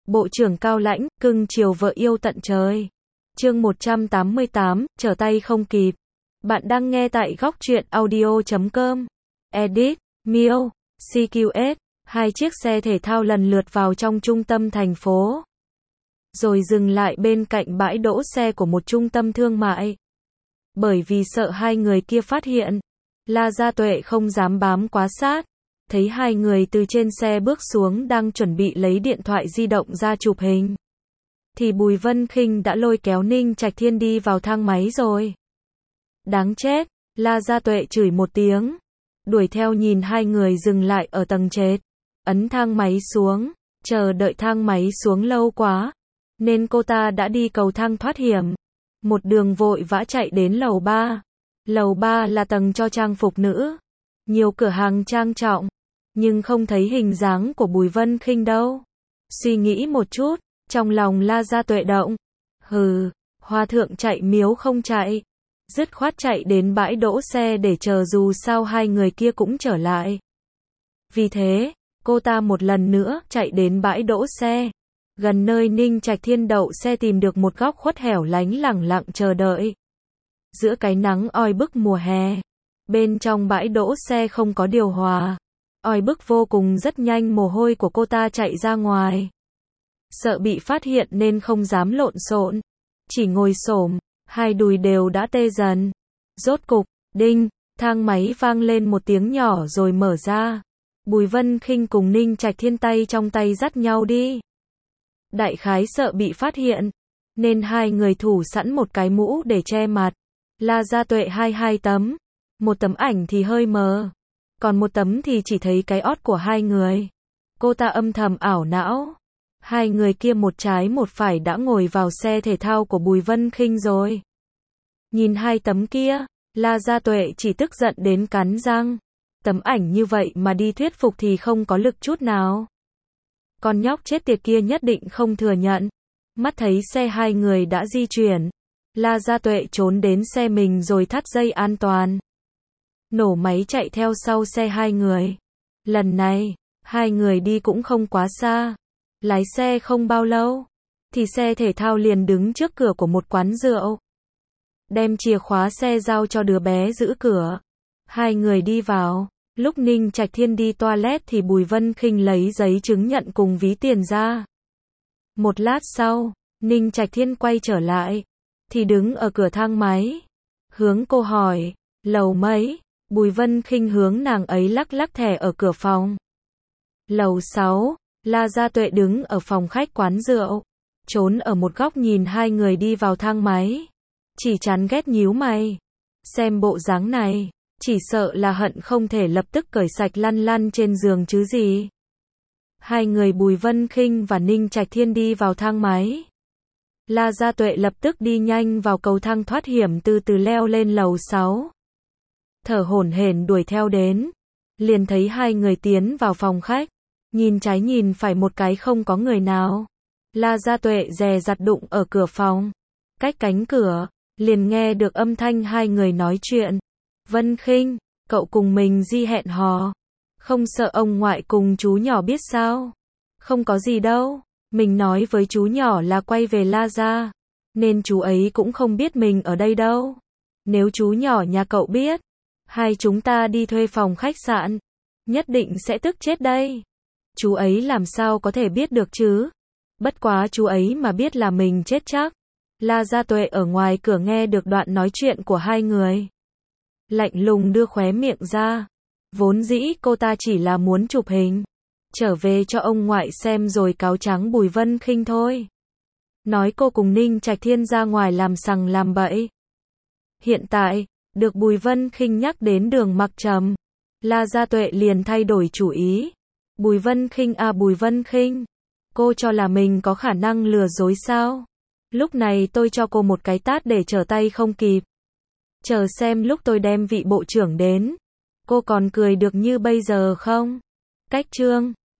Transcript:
Bộ trưởng cao lãnh, cưng chiều vợ yêu tận trời. Chương 188, trở tay không kịp. Bạn đang nghe tại góc truyện audio.com. Edit, Miêu, CQS. Hai chiếc xe thể thao lần lượt vào trong trung tâm thành phố, rồi dừng lại bên cạnh bãi đỗ xe của một trung tâm thương mại. Bởi vì sợ hai người kia phát hiện, La Gia Tuệ không dám bám quá sát. Thấy hai người từ trên xe bước xuống đang chuẩn bị lấy điện thoại di động ra chụp hình, thì Bùi Vân Khinh đã lôi kéo Ninh Trạch Thiên đi vào thang máy rồi. Đáng chết, La Gia Tuệ chửi một tiếng, đuổi theo nhìn hai người dừng lại ở tầng trệt, ấn thang máy xuống. Chờ đợi thang máy xuống lâu quá, nên cô ta đã đi cầu thang thoát hiểm, một đường vội vã chạy đến lầu 3. Lầu 3 là tầng cho trang phục nữ, nhiều cửa hàng trang trọng, nhưng không thấy hình dáng của Bùi Vân Khinh đâu. Suy nghĩ một chút, trong lòng La Gia Tuệ động. Hừ, hòa thượng chạy miếu không chạy, dứt khoát chạy đến bãi đỗ xe để chờ, dù sao hai người kia cũng trở lại. Vì thế, cô ta một lần nữa chạy đến bãi đỗ xe, gần nơi Ninh Trạch Thiên đậu xe, tìm được một góc khuất hẻo lánh lẳng lặng chờ đợi. Giữa cái nắng oi bức mùa hè, bên trong bãi đỗ xe không có điều hòa, oi bức vô cùng. Rất nhanh mồ hôi của cô ta chạy ra ngoài. Sợ bị phát hiện nên không dám lộn xộn, chỉ ngồi xổm, hai đùi đều đã tê dần. Rốt cục, đinh, thang máy vang lên một tiếng nhỏ rồi mở ra. Bùi Vân Khinh cùng Ninh Trạch Thiên tay trong tay dắt nhau đi. Đại khái sợ bị phát hiện, nên hai người thủ sẵn một cái mũ để che mặt. La Gia Tuệ hai tấm, một tấm ảnh thì hơi mờ, còn một tấm thì chỉ thấy cái ót của hai người. Cô ta âm thầm ảo não, hai người kia một trái một phải đã ngồi vào xe thể thao của Bùi Vân Khinh rồi. Nhìn hai tấm kia, La Gia Tuệ chỉ tức giận đến cắn răng. Tấm ảnh như vậy mà đi thuyết phục thì không có lực chút nào. Con nhóc chết tiệt kia nhất định không thừa nhận. Mắt thấy xe hai người đã di chuyển, La Gia Tuệ trốn đến xe mình rồi thắt dây an toàn, nổ máy chạy theo sau xe hai người. Lần này, hai người đi cũng không quá xa. Lái xe không bao lâu, thì xe thể thao liền đứng trước cửa của một quán rượu. Đem chìa khóa xe giao cho đứa bé giữ cửa. Hai người đi vào. Lúc Ninh Trạch Thiên đi toilet thì Bùi Vân Khinh lấy giấy chứng nhận cùng ví tiền ra. Một lát sau, Ninh Trạch Thiên quay trở lại, thì đứng ở cửa thang máy. Hướng cô hỏi, lầu mấy? Bùi Vân Khinh hướng nàng ấy lắc lắc thẻ ở cửa phòng. Lầu 6, La Gia Tuệ đứng ở phòng khách quán rượu, trốn ở một góc nhìn hai người đi vào thang máy. Chỉ chán ghét nhíu mày. Xem bộ dáng này, chỉ sợ là hận không thể lập tức cởi sạch lăn lăn trên giường chứ gì. Hai người Bùi Vân Khinh và Ninh Trạch Thiên đi vào thang máy. La Gia Tuệ lập tức đi nhanh vào cầu thang thoát hiểm, từ từ leo lên lầu 6. Thở hổn hển đuổi theo đến, liền thấy hai người tiến vào phòng khách. Nhìn trái nhìn phải một cái không có người nào. La Gia Tuệ dè dặt đụng ở cửa phòng. Cách cánh cửa, liền nghe được âm thanh hai người nói chuyện. Vân Khinh, cậu cùng mình di hẹn hò, không sợ ông ngoại cùng chú nhỏ biết sao? Không có gì đâu, mình nói với chú nhỏ là quay về La Gia, nên chú ấy cũng không biết mình ở đây đâu. Nếu chú nhỏ nhà cậu biết, hai chúng ta đi thuê phòng khách sạn, nhất định sẽ tức chết đây. Chú ấy làm sao có thể biết được chứ? Bất quá chú ấy mà biết là mình chết chắc. La Gia Tuệ ở ngoài cửa nghe được đoạn nói chuyện của hai người, lạnh lùng đưa khóe miệng ra. Vốn dĩ cô ta chỉ là muốn chụp hình, trở về cho ông ngoại xem rồi cáo trắng Bùi Vân Khinh thôi. Nói cô cùng Ninh Trạch Thiên ra ngoài làm sằng làm bậy. Hiện tại, được Bùi Vân Khinh nhắc đến Đường Mặc Trầm, La Gia Tuệ liền thay đổi chủ ý. Bùi Vân Khinh à, Bùi Vân Khinh, cô cho là mình có khả năng lừa dối sao? Lúc này tôi cho cô một cái tát để trở tay không kịp. Chờ xem lúc tôi đem vị bộ trưởng đến, cô còn cười được như bây giờ không? Cách chương